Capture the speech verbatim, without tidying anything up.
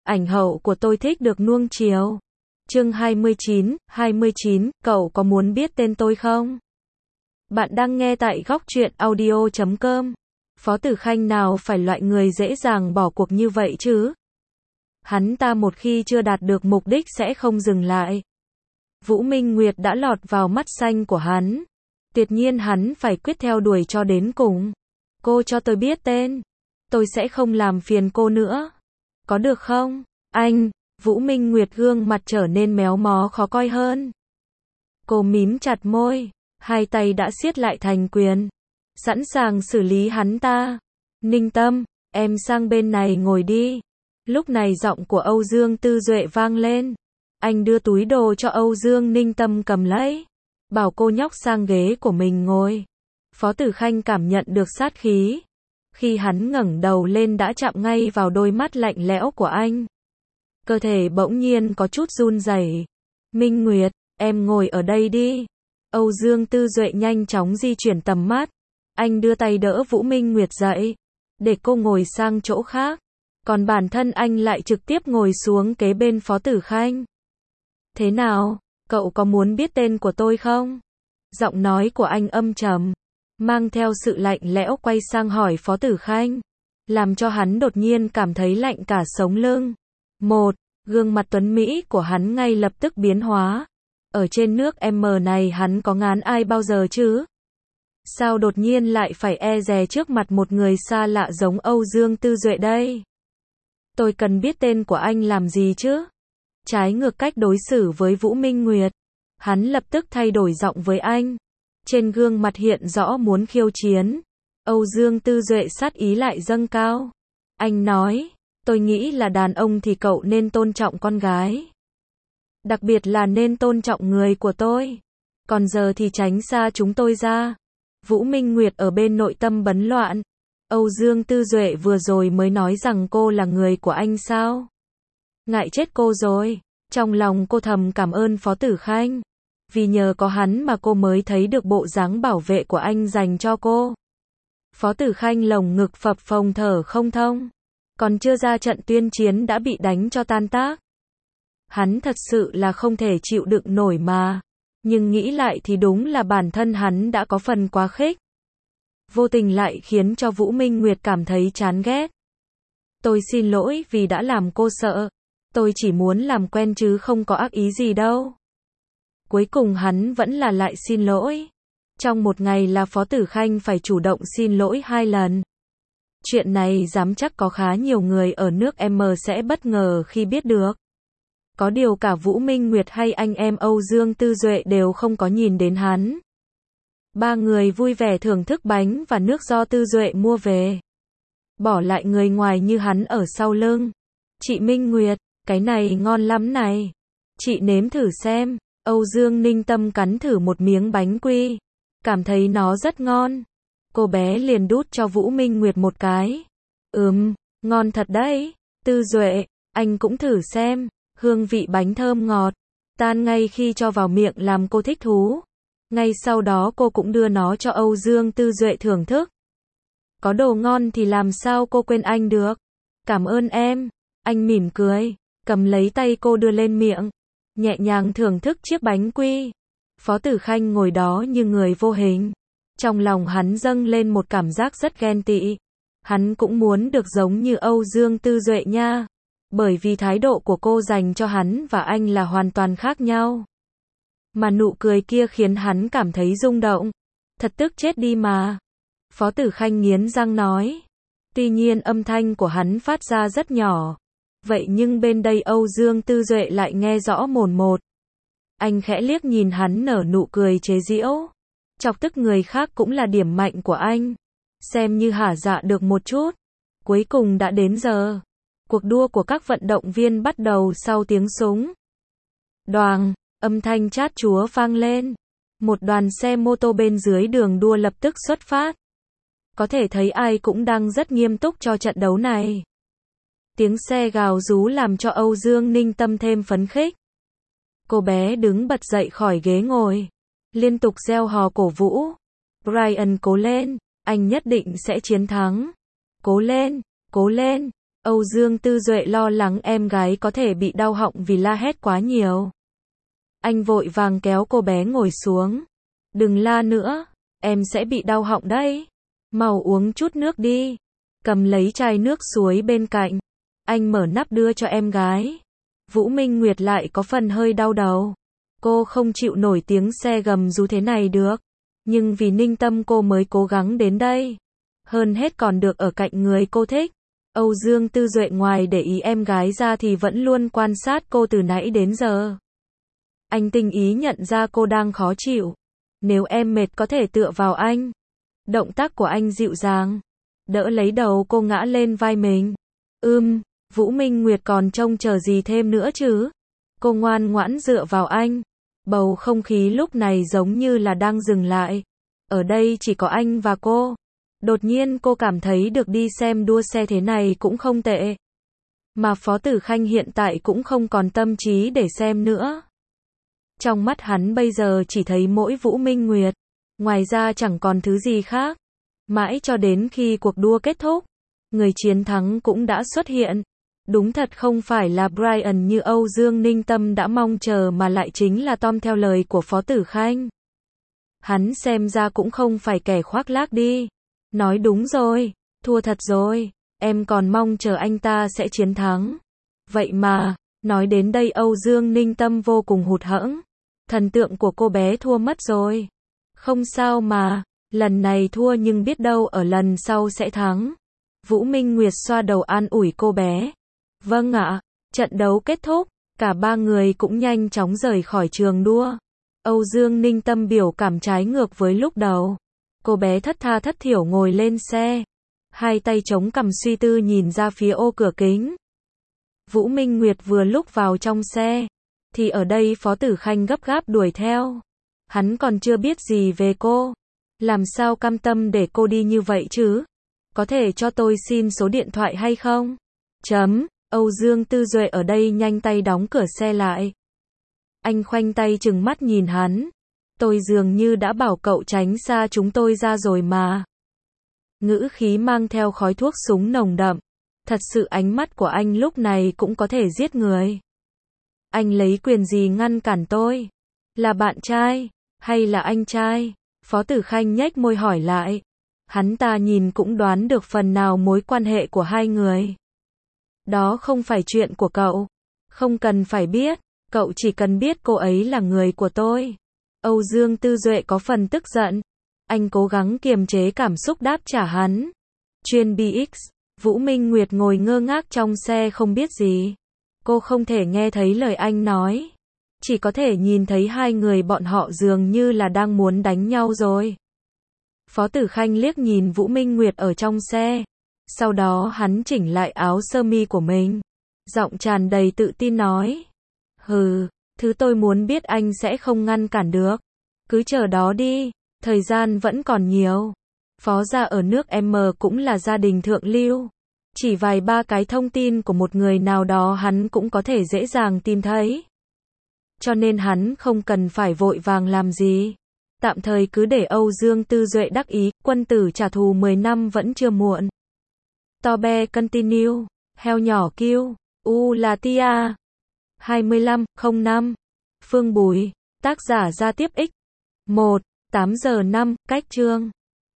ảnh hậu của tôi thích được nuông chiều. Chương hai mươi chín, hai mươi chín, cậu có muốn biết tên tôi không? Bạn đang nghe tại góc truyện audio chấm com. Phó Tử Khanh nào phải loại người dễ dàng bỏ cuộc như vậy chứ? Hắn ta một khi chưa đạt được mục đích sẽ không dừng lại. Vũ Minh Nguyệt đã lọt vào mắt xanh của hắn. Tuyệt nhiên hắn phải quyết theo đuổi cho đến cùng. Cô cho tôi biết tên. Tôi sẽ không làm phiền cô nữa. Có được không? Anh, Vũ Minh Nguyệt gương mặt trở nên méo mó khó coi hơn. Cô mím chặt môi, hai tay đã siết lại thành quyền. Sẵn sàng xử lý hắn ta. Ninh Tâm, em sang bên này ngồi đi. Lúc này giọng của Âu Dương Tư Duệ vang lên. Anh đưa túi đồ cho Âu Dương Ninh Tâm cầm lấy. Bảo cô nhóc sang ghế của mình ngồi. Phó Tử Khanh cảm nhận được sát khí. Khi hắn ngẩng đầu lên đã chạm ngay vào đôi mắt lạnh lẽo của anh. Cơ thể bỗng nhiên có chút run rẩy. Minh Nguyệt, em ngồi ở đây đi. Âu Dương Tư Duệ nhanh chóng di chuyển tầm mắt. Anh đưa tay đỡ Vũ Minh Nguyệt dậy. Để cô ngồi sang chỗ khác. Còn bản thân anh lại trực tiếp ngồi xuống kế bên Phó Tử Khanh. Thế nào, cậu có muốn biết tên của tôi không? Giọng nói của anh âm trầm, mang theo sự lạnh lẽo quay sang hỏi Phó Tử Khanh. Làm cho hắn đột nhiên cảm thấy lạnh cả sống lưng. Một, gương mặt tuấn Mỹ của hắn ngay lập tức biến hóa. Ở trên nước M này hắn có ngán ai bao giờ chứ? Sao đột nhiên lại phải e dè trước mặt một người xa lạ giống Âu Dương Tư Duệ đây? Tôi cần biết tên của anh làm gì chứ? Trái ngược cách đối xử với Vũ Minh Nguyệt, hắn lập tức thay đổi giọng với anh. Trên gương mặt hiện rõ muốn khiêu chiến. Âu Dương Tư Duệ sát ý lại dâng cao. Anh nói, tôi nghĩ là đàn ông thì cậu nên tôn trọng con gái. Đặc biệt là nên tôn trọng người của tôi. Còn giờ thì tránh xa chúng tôi ra. Vũ Minh Nguyệt ở bên nội tâm bấn loạn. Âu Dương Tư Duệ vừa rồi mới nói rằng cô là người của anh sao? Ngại chết cô rồi. Trong lòng cô thầm cảm ơn Phó Tử Khanh. Vì nhờ có hắn mà cô mới thấy được bộ dáng bảo vệ của anh dành cho cô. Phó Tử Khanh lồng ngực phập phồng thở không thông. Còn chưa ra trận tuyên chiến đã bị đánh cho tan tác. Hắn thật sự là không thể chịu đựng nổi mà. Nhưng nghĩ lại thì đúng là bản thân hắn đã có phần quá khích. Vô tình lại khiến cho Vũ Minh Nguyệt cảm thấy chán ghét. Tôi xin lỗi vì đã làm cô sợ. Tôi chỉ muốn làm quen chứ không có ác ý gì đâu. Cuối cùng hắn vẫn là lại xin lỗi. Trong một ngày là Phó Tử Khanh phải chủ động xin lỗi hai lần. Chuyện này dám chắc có khá nhiều người ở nước M sẽ bất ngờ khi biết được. Có điều cả Vũ Minh Nguyệt hay anh em Âu Dương Tư Duệ đều không có nhìn đến hắn. Ba người vui vẻ thưởng thức bánh và nước do Tư Duệ mua về. Bỏ lại người ngoài như hắn ở sau lưng. Chị Minh Nguyệt, cái này ngon lắm này. Chị nếm thử xem. Âu Dương Ninh Tâm cắn thử một miếng bánh quy. Cảm thấy nó rất ngon. Cô bé liền đút cho Vũ Minh Nguyệt một cái. Ừm, ngon thật đấy. Tư Duệ, anh cũng thử xem. Hương vị bánh thơm ngọt. Tan ngay khi cho vào miệng làm cô thích thú. Ngay sau đó cô cũng đưa nó cho Âu Dương Tư Duệ thưởng thức. Có đồ ngon thì làm sao cô quên anh được. Cảm ơn em. Anh mỉm cười. Cầm lấy tay cô đưa lên miệng. Nhẹ nhàng thưởng thức chiếc bánh quy. Phó Tử Khanh ngồi đó như người vô hình. Trong lòng hắn dâng lên một cảm giác rất ghen tị. Hắn cũng muốn được giống như Âu Dương Tư Duệ nha. Bởi vì thái độ của cô dành cho hắn và anh là hoàn toàn khác nhau. Mà nụ cười kia khiến hắn cảm thấy rung động. Thật tức chết đi mà. Phó Tử Khanh nghiến răng nói. Tuy nhiên âm thanh của hắn phát ra rất nhỏ. Vậy nhưng bên đây Âu Dương Tư Duệ lại nghe rõ mồn một. Anh khẽ liếc nhìn hắn nở nụ cười chế giễu. Chọc tức người khác cũng là điểm mạnh của anh. Xem như hả dạ được một chút. Cuối cùng đã đến giờ. Cuộc đua của các vận động viên bắt đầu sau tiếng súng. Đoàng, âm thanh chát chúa vang lên. Một đoàn xe mô tô bên dưới đường đua lập tức xuất phát. Có thể thấy ai cũng đang rất nghiêm túc cho trận đấu này. Tiếng xe gào rú làm cho Âu Dương Ninh Tâm thêm phấn khích. Cô bé đứng bật dậy khỏi ghế ngồi. Liên tục reo hò cổ vũ. Brian cố lên, anh nhất định sẽ chiến thắng. Cố lên, cố lên. Âu Dương Tư Duệ lo lắng em gái có thể bị đau họng vì la hét quá nhiều. Anh vội vàng kéo cô bé ngồi xuống. Đừng la nữa, em sẽ bị đau họng đấy. Mau uống chút nước đi. Cầm lấy chai nước suối bên cạnh. Anh mở nắp đưa cho em gái. Vũ Minh Nguyệt lại có phần hơi đau đầu. Cô không chịu nổi tiếng xe gầm rú thế này được. Nhưng vì Ninh Tâm cô mới cố gắng đến đây. Hơn hết còn được ở cạnh người cô thích. Âu Dương Tư Duệ ngoài để ý em gái ra thì vẫn luôn quan sát cô từ nãy đến giờ. Anh tinh ý nhận ra cô đang khó chịu. Nếu em mệt có thể tựa vào anh. Động tác của anh dịu dàng. Đỡ lấy đầu cô ngã lên vai mình. Ưm, Vũ Minh Nguyệt còn trông chờ gì thêm nữa chứ? Cô ngoan ngoãn dựa vào anh. Bầu không khí lúc này giống như là đang dừng lại. Ở đây chỉ có anh và cô. Đột nhiên cô cảm thấy được đi xem đua xe thế này cũng không tệ. Mà Phó Tử Khanh hiện tại cũng không còn tâm trí để xem nữa. Trong mắt hắn bây giờ chỉ thấy mỗi Vũ Minh Nguyệt. Ngoài ra chẳng còn thứ gì khác. Mãi cho đến khi cuộc đua kết thúc. Người chiến thắng cũng đã xuất hiện. Đúng thật không phải là Brian như Âu Dương Ninh Tâm đã mong chờ mà lại chính là Tom theo lời của Phó Tử Khanh. Hắn xem ra cũng không phải kẻ khoác lác đi. Nói đúng rồi, thua thật rồi, em còn mong chờ anh ta sẽ chiến thắng. Vậy mà, nói đến đây Âu Dương Ninh Tâm vô cùng hụt hẫng. Thần tượng của cô bé thua mất rồi. Không sao mà, lần này thua nhưng biết đâu ở lần sau sẽ thắng. Vũ Minh Nguyệt xoa đầu an ủi cô bé. Vâng ạ, trận đấu kết thúc, cả ba người cũng nhanh chóng rời khỏi trường đua. Âu Dương Ninh Tâm biểu cảm trái ngược với lúc đầu. Cô bé thất tha thất thiểu ngồi lên xe. Hai tay chống cằm suy tư nhìn ra phía ô cửa kính. Vũ Minh Nguyệt vừa lúc vào trong xe. Thì ở đây Phó Tử Khanh gấp gáp đuổi theo. Hắn còn chưa biết gì về cô. Làm sao cam tâm để cô đi như vậy chứ? Có thể cho tôi xin số điện thoại hay không? Chấm. Âu Dương Tư Duệ ở đây nhanh tay đóng cửa xe lại. Anh khoanh tay trừng mắt nhìn hắn. Tôi dường như đã bảo cậu tránh xa chúng tôi ra rồi mà. Ngữ khí mang theo khói thuốc súng nồng đậm. Thật sự ánh mắt của anh lúc này cũng có thể giết người. Anh lấy quyền gì ngăn cản tôi? Là bạn trai? Hay là anh trai? Phó Tử Khanh nhếch môi hỏi lại. Hắn ta nhìn cũng đoán được phần nào mối quan hệ của hai người. Đó không phải chuyện của cậu. Không cần phải biết. Cậu chỉ cần biết cô ấy là người của tôi. Âu Dương Tư Duệ có phần tức giận. Anh cố gắng kiềm chế cảm xúc đáp trả hắn. Chuyên bê ích. Vũ Minh Nguyệt ngồi ngơ ngác trong xe không biết gì. Cô không thể nghe thấy lời anh nói. Chỉ có thể nhìn thấy hai người bọn họ dường như là đang muốn đánh nhau rồi. Phó Tử Khanh liếc nhìn Vũ Minh Nguyệt ở trong xe. Sau đó hắn chỉnh lại áo sơ mi của mình. Giọng tràn đầy tự tin nói. Hừ, thứ tôi muốn biết anh sẽ không ngăn cản được. Cứ chờ đó đi, thời gian vẫn còn nhiều. Phó gia ở nước M cũng là gia đình thượng lưu. Chỉ vài ba cái thông tin của một người nào đó hắn cũng có thể dễ dàng tìm thấy. Cho nên hắn không cần phải vội vàng làm gì. Tạm thời cứ để Âu Dương Tư Duệ đắc ý, quân tử trả thù mười năm vẫn chưa muộn. Tobe continue, heo nhỏ kêu, u là tia. hai lăm không năm. Phương Bùi, tác giả Gia Tiếp X. một, tám giờ năm, cách chương.